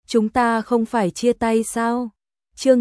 chúng ta không phải chia tay sao? Chương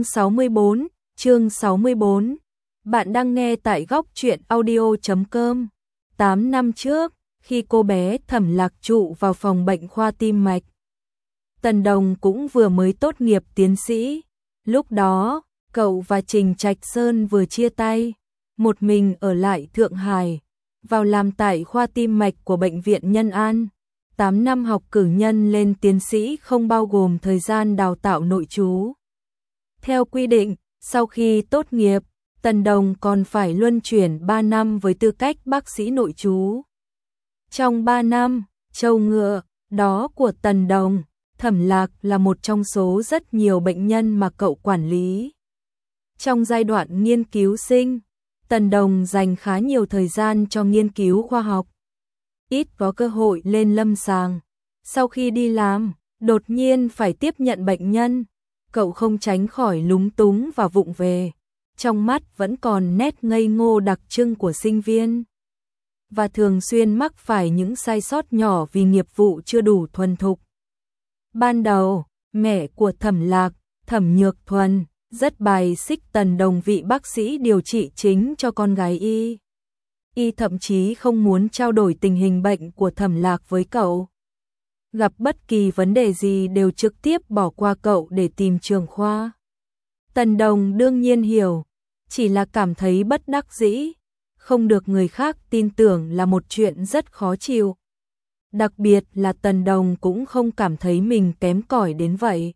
64. Bạn đang nghe tại góc truyện audio.com. 8 năm trước, khi cô bé Thẩm Lạc trụ vào phòng bệnh khoa tim mạch, Tần Đồng cũng vừa mới tốt nghiệp tiến sĩ. Lúc đó, cậu và Trình Trạch Sơn vừa chia tay, một mình ở lại Thượng Hải, vào làm tại khoa tim mạch của Bệnh viện Nhân An. 8 năm học cử nhân lên tiến sĩ không bao gồm thời gian đào tạo nội trú. Theo quy định, sau khi tốt nghiệp, Tần Đồng còn phải luân chuyển 3 năm với tư cách bác sĩ nội trú. Trong 3 năm, trâu ngựa đó của Tần Đồng, Thẩm Lạc là một trong số rất nhiều bệnh nhân mà cậu quản lý. Trong giai đoạn nghiên cứu sinh, Tần Đồng dành khá nhiều thời gian cho nghiên cứu khoa học, ít có cơ hội lên lâm sàng. Sau khi đi làm, đột nhiên phải tiếp nhận bệnh nhân, cậu không tránh khỏi lúng túng và vụng về, trong mắt vẫn còn nét ngây ngô đặc trưng của sinh viên, và thường xuyên mắc phải những sai sót nhỏ vì nghiệp vụ chưa đủ thuần thục. Ban đầu, mẹ của Thẩm Lạc, Thẩm Nhược Thuần, rất bài xích Tần Đồng vị bác sĩ điều trị chính cho con gái y. Y thậm chí không muốn trao đổi tình hình bệnh của Thẩm Lạc với cậu. Gặp bất kỳ vấn đề gì đều trực tiếp bỏ qua cậu để tìm trưởng khoa. Tần Đồng đương nhiên hiểu, chỉ là cảm thấy bất đắc dĩ, không được người khác tin tưởng là một chuyện rất khó chịu. Đặc biệt là Tần Đồng cũng không cảm thấy mình kém cỏi đến vậy.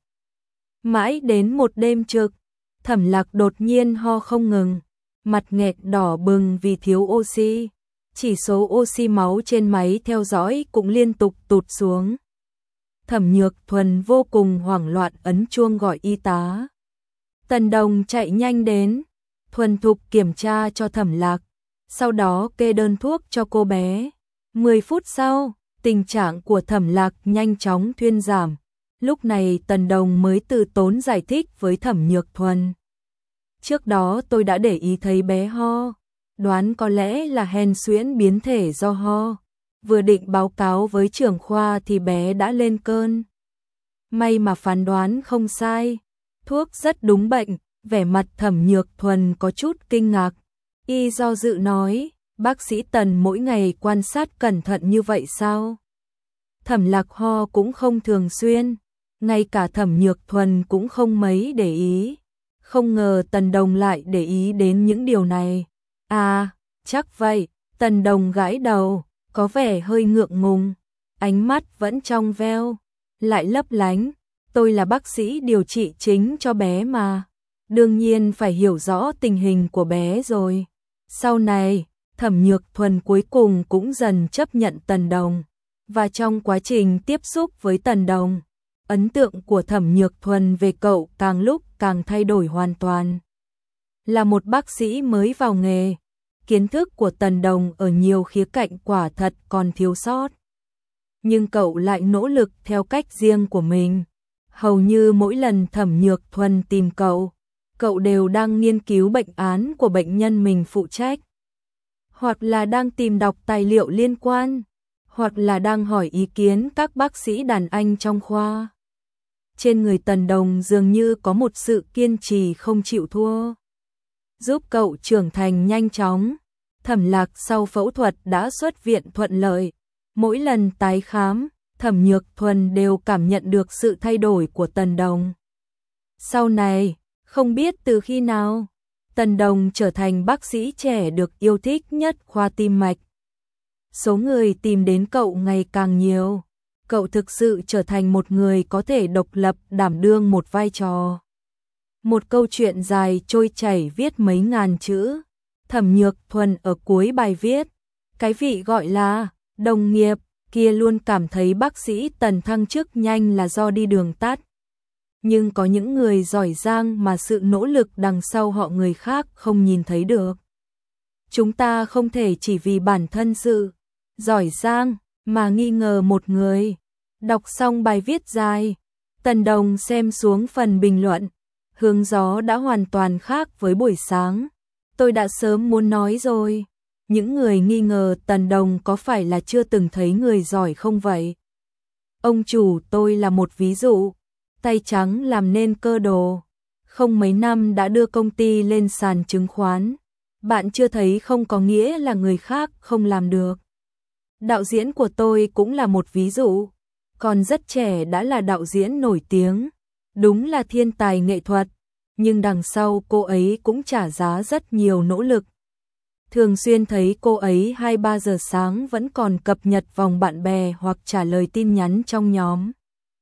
Mãi đến một đêm trực, Thẩm Lạc đột nhiên ho không ngừng, mặt nghẹt đỏ bừng vì thiếu oxy. Chỉ số oxy máu trên máy theo dõi cũng liên tục tụt xuống. Thẩm Nhược Thuần vô cùng hoảng loạn ấn chuông gọi y tá. Tần Đồng chạy nhanh đến, thuần thục kiểm tra cho Thẩm Lạc, sau đó kê đơn thuốc cho cô bé. 10 phút sau, tình trạng của Thẩm Lạc nhanh chóng thuyên giảm. Lúc này Tần Đồng mới từ tốn giải thích với Thẩm Nhược Thuần. Trước đó tôi đã để ý thấy bé ho, đoán có lẽ là hen suyễn biến thể do ho. Vừa định báo cáo với trưởng khoa thì bé đã lên cơn. May mà phán đoán không sai, thuốc rất đúng bệnh. Vẻ mặt Thẩm Nhược Thuần có chút kinh ngạc. Y do dự nói, bác sĩ Tần mỗi ngày quan sát cẩn thận như vậy sao? Thẩm Lạc ho cũng không thường xuyên, ngay cả Thẩm Nhược Thuần cũng không mấy để ý. Không ngờ Tần Đồng lại để ý đến những điều này. À, chắc vậy. Tần Đồng gãi đầu, có vẻ hơi ngượng ngùng, ánh mắt vẫn trong veo, lại lấp lánh. Tôi là bác sĩ điều trị chính cho bé mà, đương nhiên phải hiểu rõ tình hình của bé rồi. Sau này, Thẩm Nhược Thuần cuối cùng cũng dần chấp nhận Tần Đồng, và trong quá trình tiếp xúc với Tần Đồng, ấn tượng của Thẩm Nhược Thuần về cậu càng lúc càng thay đổi hoàn toàn. Là một bác sĩ mới vào nghề, kiến thức của Tần Đồng ở nhiều khía cạnh quả thật còn thiếu sót. Nhưng cậu lại nỗ lực theo cách riêng của mình. Hầu như mỗi lần Thẩm Nhược Thuần tìm cậu đều đang nghiên cứu bệnh án của bệnh nhân mình phụ trách, hoặc là đang tìm đọc tài liệu liên quan, hoặc là đang hỏi ý kiến các bác sĩ đàn anh trong khoa. Trên người Tần Đồng dường như có một sự kiên trì không chịu thua, giúp cậu trưởng thành nhanh chóng. Thẩm Lạc sau phẫu thuật đã xuất viện thuận lợi. Mỗi lần tái khám, Thẩm Nhược Thuần đều cảm nhận được sự thay đổi của Tần Đồng. Sau này, không biết từ khi nào, Tần Đồng trở thành bác sĩ trẻ được yêu thích nhất khoa tim mạch. Số người tìm đến cậu ngày càng nhiều. Cậu thực sự trở thành một người có thể độc lập đảm đương một vai trò. Một câu chuyện dài trôi chảy viết mấy ngàn chữ. Thẩm Nhược Thuần ở cuối bài viết, cái vị gọi là đồng nghiệp kia luôn cảm thấy bác sĩ Tần thăng chức nhanh là do đi đường tắt. Nhưng có những người giỏi giang mà sự nỗ lực đằng sau họ người khác không nhìn thấy được. Chúng ta không thể chỉ vì bản thân sự giỏi giang mà nghi ngờ một người. Đọc xong bài viết dài, Tần Đồng xem xuống phần bình luận. Hướng gió đã hoàn toàn khác với buổi sáng. Tôi đã sớm muốn nói rồi. Những người nghi ngờ Tần Đồng có phải là chưa từng thấy người giỏi không vậy? Ông chủ tôi là một ví dụ. tay trắng làm nên cơ đồ, không mấy năm đã đưa công ty lên sàn chứng khoán. Bạn chưa thấy không có nghĩa là người khác không làm được. Đạo diễn của tôi cũng là một ví dụ, còn rất trẻ đã là đạo diễn nổi tiếng, đúng là thiên tài nghệ thuật, nhưng đằng sau cô ấy cũng trả giá rất nhiều nỗ lực. Thường xuyên thấy cô ấy 2-3 giờ sáng vẫn còn cập nhật vòng bạn bè hoặc trả lời tin nhắn trong nhóm.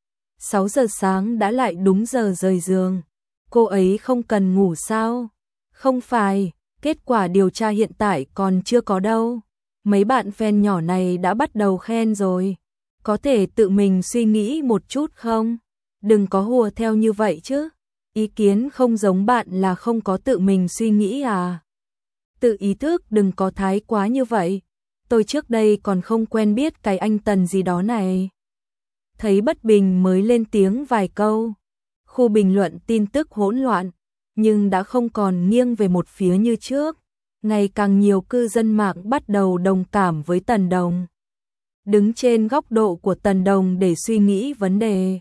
6 giờ sáng đã lại đúng giờ rời giường. Cô ấy không cần ngủ sao? Không phải, kết quả điều tra hiện tại còn chưa có đâu. Mấy bạn fan nhỏ này đã bắt đầu khen rồi. Có thể tự mình suy nghĩ một chút không? Đừng có hùa theo như vậy chứ. Ý kiến không giống bạn là không có tự mình suy nghĩ à? Tự ý thức đừng có thái quá như vậy. Tôi trước đây còn không quen biết cái anh Tần gì đó này. Thấy bất bình mới lên tiếng vài câu. Khu bình luận tin tức hỗn loạn, nhưng đã không còn nghiêng về một phía như trước. Ngày càng nhiều cư dân mạng bắt đầu đồng cảm với Tần Đồng. Đứng trên góc độ của Tần Đồng để suy nghĩ vấn đề.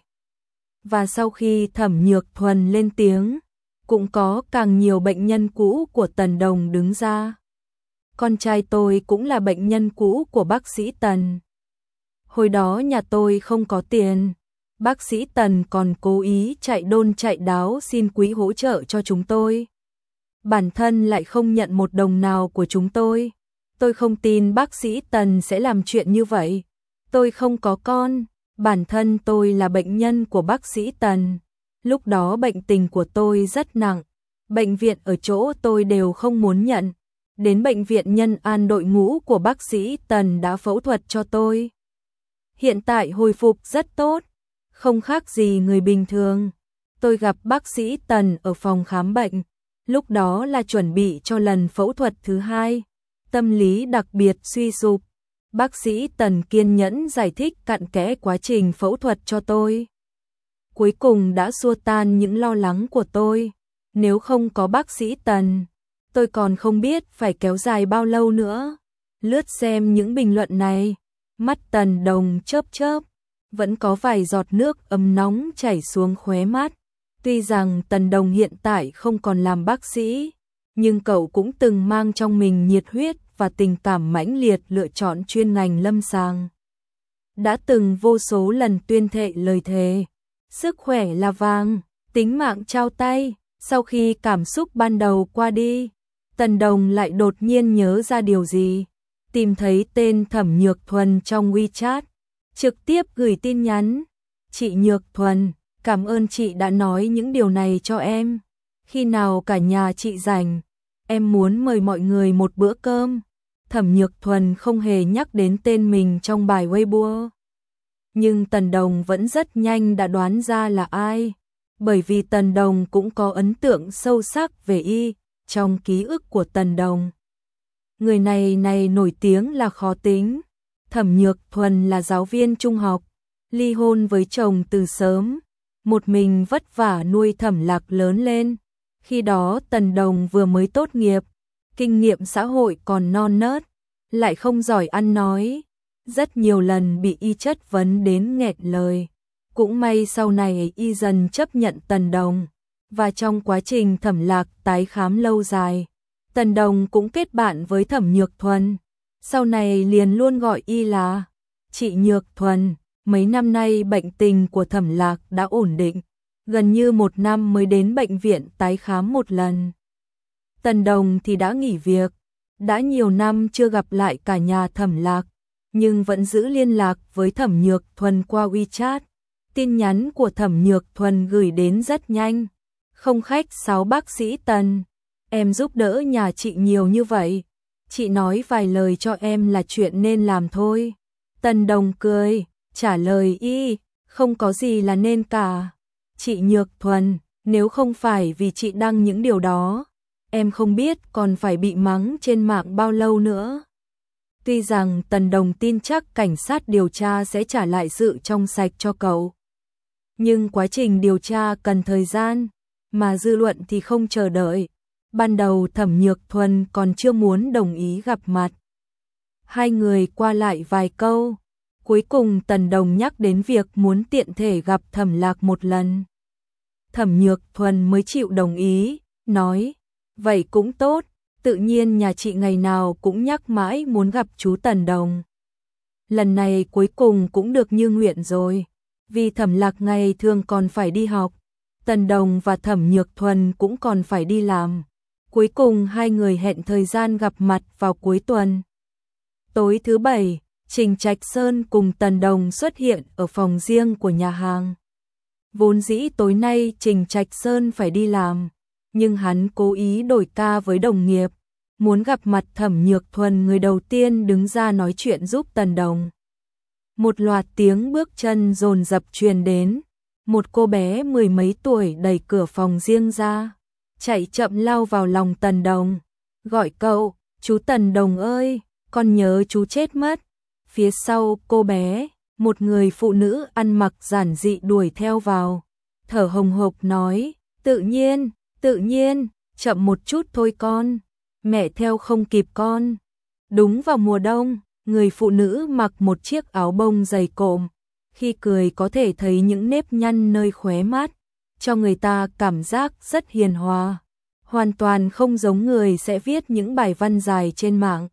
Và sau khi Thẩm Nhược Thuần lên tiếng, cũng có càng nhiều bệnh nhân cũ của Tần Đồng đứng ra. Con trai tôi cũng là bệnh nhân cũ của bác sĩ Tần. Hồi đó nhà tôi không có tiền, bác sĩ Tần còn cố ý chạy đôn chạy đáo xin quỹ hỗ trợ cho chúng tôi. Bản thân lại không nhận một đồng nào của chúng tôi. Tôi không tin bác sĩ Tần sẽ làm chuyện như vậy. Tôi không có con, bản thân tôi là bệnh nhân của bác sĩ Tần. Lúc đó bệnh tình của tôi rất nặng, bệnh viện ở chỗ tôi đều không muốn nhận. Đến bệnh viện Nhân An đội ngũ của bác sĩ Tần đã phẫu thuật cho tôi. Hiện tại hồi phục rất tốt, không khác gì người bình thường. Tôi gặp bác sĩ Tần ở phòng khám bệnh, lúc đó là chuẩn bị cho lần phẫu thuật thứ 2, tâm lý đặc biệt suy sụp. Bác sĩ Tần kiên nhẫn giải thích cặn kẽ quá trình phẫu thuật cho tôi. Cuối cùng đã xua tan những lo lắng của tôi. Nếu không có bác sĩ Tần, tôi còn không biết phải kéo dài bao lâu nữa. Lướt xem những bình luận này, mắt Tần Đồng chớp chớp, vẫn có vài giọt nước ấm nóng chảy xuống khóe mắt. Tuy rằng Tần Đồng hiện tại không còn làm bác sĩ, nhưng cậu cũng từng mang trong mình nhiệt huyết và tình cảm mãnh liệt lựa chọn chuyên ngành lâm sàng. Đã từng vô số lần tuyên thệ lời thề, sức khỏe là vàng, tính mạng trao tay. Sau khi cảm xúc ban đầu qua đi, Tần Đồng lại đột nhiên nhớ ra điều gì, tìm thấy tên Thẩm Nhược Thuần trong WeChat, trực tiếp gửi tin nhắn. Chị Nhược Thuần, cảm ơn chị đã nói những điều này cho em. Khi nào cả nhà chị rảnh, em muốn mời mọi người một bữa cơm. Thẩm Nhược Thuần không hề nhắc đến tên mình trong bài Weibo. Nhưng Tần Đồng vẫn rất nhanh đã đoán ra là ai, bởi vì Tần Đồng cũng có ấn tượng sâu sắc về y trong ký ức của Tần Đồng. Người này nổi tiếng là khó tính. Thẩm Nhược Thuần là giáo viên trung học, ly hôn với chồng từ sớm, một mình vất vả nuôi Thẩm Lạc lớn lên. Khi đó Tần Đồng vừa mới tốt nghiệp, kinh nghiệm xã hội còn non nớt, lại không giỏi ăn nói, rất nhiều lần bị y chất vấn đến nghẹn lời. Cũng may sau này y dần chấp nhận Tần Đồng, và trong quá trình Thẩm Lạc tái khám lâu dài, Tần Đồng cũng kết bạn với Thẩm Nhược Thuần. Sau này liền luôn gọi y là chị Nhược Thuần. Mấy năm nay bệnh tình của Thẩm Lạc đã ổn định, gần như 1 năm mới đến bệnh viện tái khám một lần. Tần Đồng thì đã nghỉ việc, đã nhiều năm chưa gặp lại cả nhà Thẩm Lạc, nhưng vẫn giữ liên lạc với Thẩm Nhược Thuần qua WeChat. Tin nhắn của Thẩm Nhược Thuần gửi đến rất nhanh. Không khách sáo bác sĩ Tần, em giúp đỡ nhà chị nhiều như vậy, chị nói vài lời cho em là chuyện nên làm thôi. Tần Đồng cười, trả lời y, không có gì là nên cả. Chị Nhược Thuần, nếu không phải vì chị đăng những điều đó, em không biết còn phải bị mắng trên mạng bao lâu nữa. Tuy rằng Tần Đồng tin chắc cảnh sát điều tra sẽ trả lại sự trong sạch cho cậu, nhưng quá trình điều tra cần thời gian, mà dư luận thì không chờ đợi. Ban đầu Thẩm Nhược Thuần còn chưa muốn đồng ý gặp mặt. Hai người qua lại vài câu, Cuối cùng Tần Đồng nhắc đến việc muốn tiện thể gặp Thẩm Lạc một lần. Thẩm Nhược Thuần mới chịu đồng ý, nói, vậy cũng tốt, tự nhiên nhà chị ngày nào cũng nhắc mãi muốn gặp chú Tần Đồng. Lần này cuối cùng cũng được như nguyện rồi, vì Thẩm Lạc ngày thường còn phải đi học, Tần Đồng và Thẩm Nhược Thuần cũng còn phải đi làm. Cuối cùng hai người hẹn thời gian gặp mặt vào cuối tuần. Tối thứ Bảy, Trình Trạch Sơn cùng Tần Đồng xuất hiện ở phòng riêng của nhà hàng. Vốn dĩ tối nay Trình Trạch Sơn phải đi làm, nhưng hắn cố ý đổi ca với đồng nghiệp, muốn gặp mặt Thẩm Nhược Thuần người đầu tiên đứng ra nói chuyện giúp Tần Đồng. Một loạt tiếng bước chân dồn dập truyền đến, một cô bé mười mấy tuổi đẩy cửa phòng riêng ra, chạy chậm lao vào lòng Tần Đồng, gọi cậu, chú Tần Đồng ơi, con nhớ chú chết mất. Phía sau cô bé, một người phụ nữ ăn mặc giản dị đuổi theo vào, thở hồng hộc nói, tự nhiên, chậm một chút thôi con, mẹ theo không kịp con. Đúng vào mùa đông, người phụ nữ mặc một chiếc áo bông dày cộm, khi cười có thể thấy những nếp nhăn nơi khóe mắt, cho người ta cảm giác rất hiền hòa, hoàn toàn không giống người sẽ viết những bài văn dài trên mạng.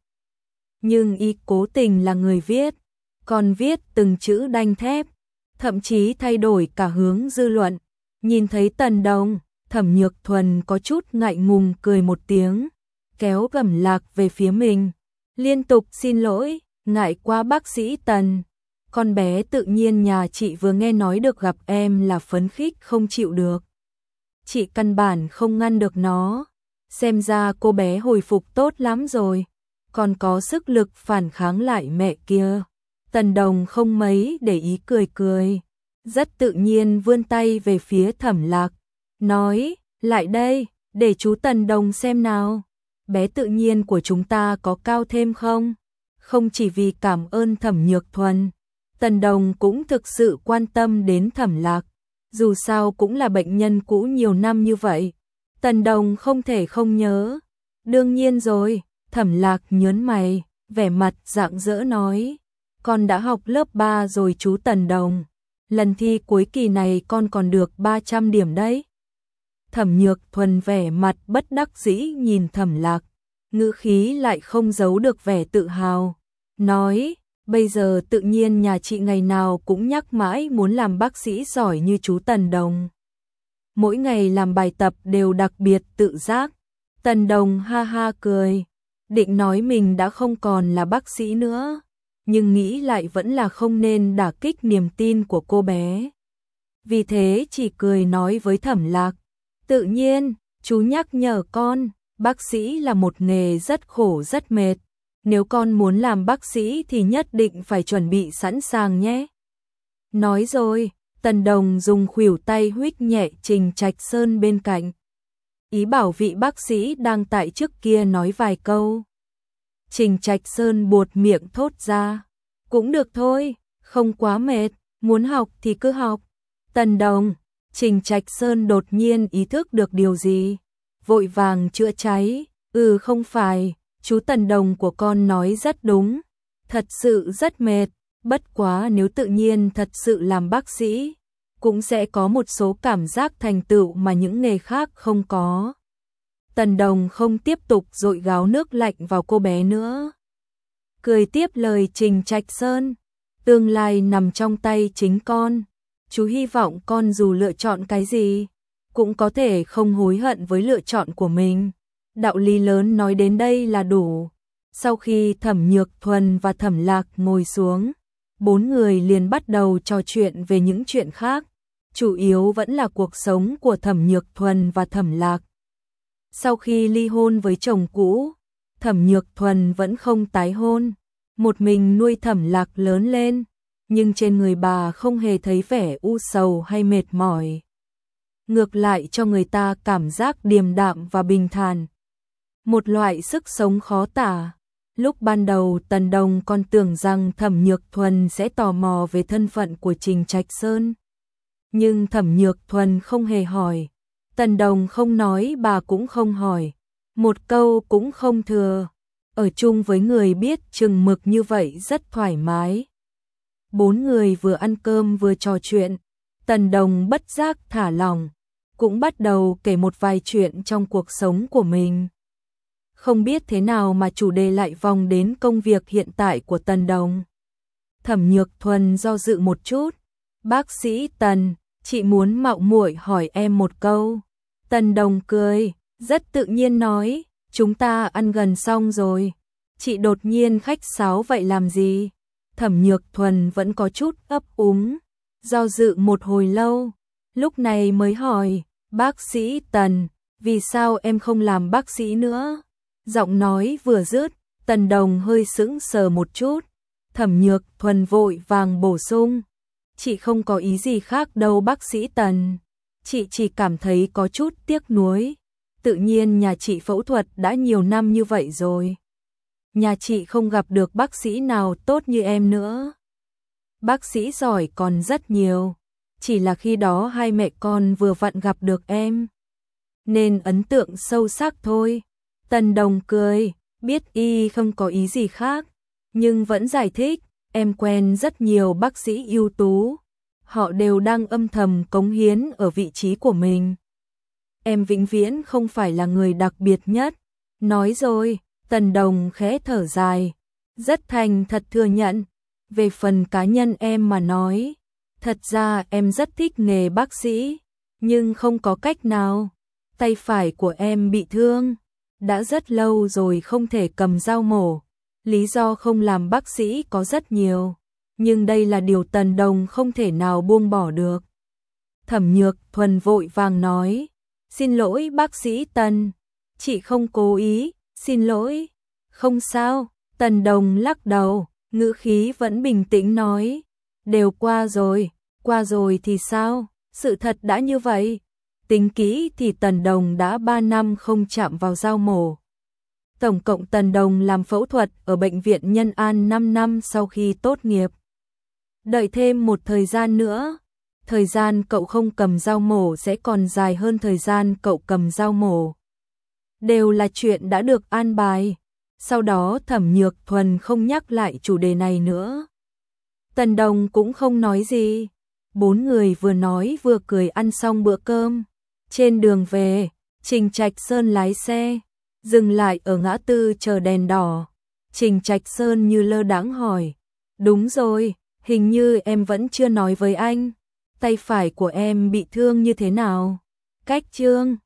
Nhưng y cố tình là người viết, còn viết từng chữ đanh thép, thậm chí thay đổi cả hướng dư luận. Nhìn thấy Tần Đồng, Thẩm Nhược Thuần có chút ngại ngùng cười một tiếng, kéo Thẩm Lạc về phía mình, liên tục xin lỗi, ngại quá bác sĩ Tần. Con bé tự nhiên nhà chị vừa nghe nói được gặp em là phấn khích không chịu được. Chị căn bản không ngăn được nó, xem ra cô bé hồi phục tốt lắm rồi, còn có sức lực phản kháng lại mẹ kia. Tần Đồng không mấy để ý cười cười, rất tự nhiên vươn tay về phía Thẩm Lạc, nói, lại đây, để chú Tần Đồng xem nào, bé tự nhiên của chúng ta có cao thêm không? Không chỉ vì cảm ơn Thẩm Nhược Thuần, Tần Đồng cũng thực sự quan tâm đến Thẩm Lạc, dù sao cũng là bệnh nhân cũ nhiều năm như vậy. Tần Đồng không thể không nhớ. Đương nhiên rồi, Thẩm Lạc nhớn mày, vẻ mặt rạng rỡ nói, con đã học lớp 3 rồi chú Tần Đồng, lần thi cuối kỳ này con còn được 300 điểm đấy. Thẩm Nhược Thuần vẻ mặt bất đắc dĩ nhìn Thẩm Lạc, ngữ khí lại không giấu được vẻ tự hào, nói, bây giờ tự nhiên nhà chị ngày nào cũng nhắc mãi muốn làm bác sĩ giỏi như chú Tần Đồng. Mỗi ngày làm bài tập đều đặc biệt tự giác. Tần Đồng ha ha cười, định nói mình đã không còn là bác sĩ nữa, nhưng nghĩ lại vẫn là không nên đả kích niềm tin của cô bé. Vì thế chỉ cười nói với Thẩm Lạc, tự nhiên, chú nhắc nhở con, bác sĩ là một nghề rất khổ rất mệt. Nếu con muốn làm bác sĩ thì nhất định phải chuẩn bị sẵn sàng nhé. Nói rồi, Tần Đồng dùng khuỷu tay huých nhẹ Trình Trạch Sơn bên cạnh, ý bảo vị bác sĩ đang tại trước kia nói vài câu. Trình Trạch Sơn buột miệng thốt ra, cũng được thôi, không quá mệt, muốn học thì cứ học. Tần Đồng, Trình Trạch Sơn đột nhiên ý thức được điều gì, vội vàng chữa cháy, không phải, chú Tần Đồng của con nói rất đúng, thật sự rất mệt, bất quá nếu tự nhiên thật sự làm bác sĩ, cũng sẽ có một số cảm giác thành tựu mà những nghề khác không có. Tần Đồng không tiếp tục dội gáo nước lạnh vào cô bé nữa. Cười tiếp lời Trình Trạch Sơn, tương lai nằm trong tay chính con, chú hy vọng con dù lựa chọn cái gì, cũng có thể không hối hận với lựa chọn của mình. Đạo lý lớn nói đến đây là đủ. Sau khi Thẩm Nhược Thuần và Thẩm Lạc ngồi xuống, bốn người liền bắt đầu trò chuyện về những chuyện khác, chủ yếu vẫn là cuộc sống của Thẩm Nhược Thuần và Thẩm Lạc. Sau khi ly hôn với chồng cũ, Thẩm Nhược Thuần vẫn không tái hôn, một mình nuôi Thẩm Lạc lớn lên, nhưng trên người bà không hề thấy vẻ u sầu hay mệt mỏi. Ngược lại cho người ta cảm giác điềm đạm và bình thản. Một loại sức sống khó tả. Lúc ban đầu Tần Đồng còn tưởng rằng Thẩm Nhược Thuần sẽ tò mò về thân phận của Trình Trạch Sơn. Nhưng Thẩm Nhược Thuần không hề hỏi. Tần Đồng không nói bà cũng không hỏi. Một câu cũng không thừa. Ở chung với người biết chừng mực như vậy rất thoải mái. Bốn người vừa ăn cơm vừa trò chuyện, Tần Đồng bất giác thả lỏng, cũng bắt đầu kể một vài chuyện trong cuộc sống của mình. Không biết thế nào mà chủ đề lại vòng đến công việc hiện tại của Tần Đồng. Thẩm Nhược Thuần do dự một chút, "Bác sĩ Tần, chị muốn mạo muội hỏi em một câu." Tần Đồng cười, rất tự nhiên nói, "Chúng ta ăn gần xong rồi. Chị đột nhiên khách sáo vậy làm gì?" Thẩm Nhược Thuần vẫn có chút ấp úng, do dự một hồi lâu, lúc này mới hỏi, "Bác sĩ Tần, vì sao em không làm bác sĩ nữa?" Giọng nói vừa dứt, Tần Đồng hơi sững sờ một chút, Thẩm Nhược Thuần vội vàng bổ sung, "Chị không có ý gì khác đâu bác sĩ Tần, chị chỉ cảm thấy có chút tiếc nuối. Tự nhiên nhà chị phẫu thuật đã nhiều năm như vậy rồi. Nhà chị không gặp được bác sĩ nào tốt như em nữa. Bác sĩ giỏi còn rất nhiều, chỉ là khi đó hai mẹ con vừa vặn gặp được em, nên ấn tượng sâu sắc thôi." Tần Đồng cười, biết y không có ý gì khác, nhưng vẫn giải thích, "Em quen rất nhiều bác sĩ ưu tú, họ đều đang âm thầm cống hiến ở vị trí của mình. Em vĩnh viễn không phải là người đặc biệt nhất." Nói rồi, Tần Đồng khẽ thở dài, rất thành thật thừa nhận, "Về phần cá nhân em mà nói, thật ra em rất thích nghề bác sĩ, nhưng không có cách nào. Tay phải của em bị thương, đã rất lâu rồi không thể cầm dao mổ. Lý do không làm bác sĩ có rất nhiều, nhưng đây là điều Tần Đồng không thể nào buông bỏ được." Thẩm Nhược Thuần vội vàng nói, "Xin lỗi bác sĩ Tần, chị không cố ý, xin lỗi." "Không sao." Tần Đồng lắc đầu, ngữ khí vẫn bình tĩnh nói, "Đều qua rồi thì sao, sự thật đã như vậy." Tính kỹ thì Tần Đồng đã 3 năm không chạm vào dao mổ. Tổng cộng Tần Đồng làm phẫu thuật ở Bệnh viện Nhân An 5 năm sau khi tốt nghiệp. Đợi thêm một thời gian nữa, thời gian cậu không cầm dao mổ sẽ còn dài hơn thời gian cậu cầm dao mổ. Đều là chuyện đã được an bài. Sau đó Thẩm Nhược Thuần không nhắc lại chủ đề này nữa. Tần Đồng cũng không nói gì. Bốn người vừa nói vừa cười ăn xong bữa cơm. Trên đường về, Trình Trạch Sơn lái xe, dừng lại ở ngã tư chờ đèn đỏ. Trình Trạch Sơn như lơ đãng hỏi, "Đúng rồi, hình như em vẫn chưa nói với anh, tay phải của em bị thương như thế nào?" Cách Trương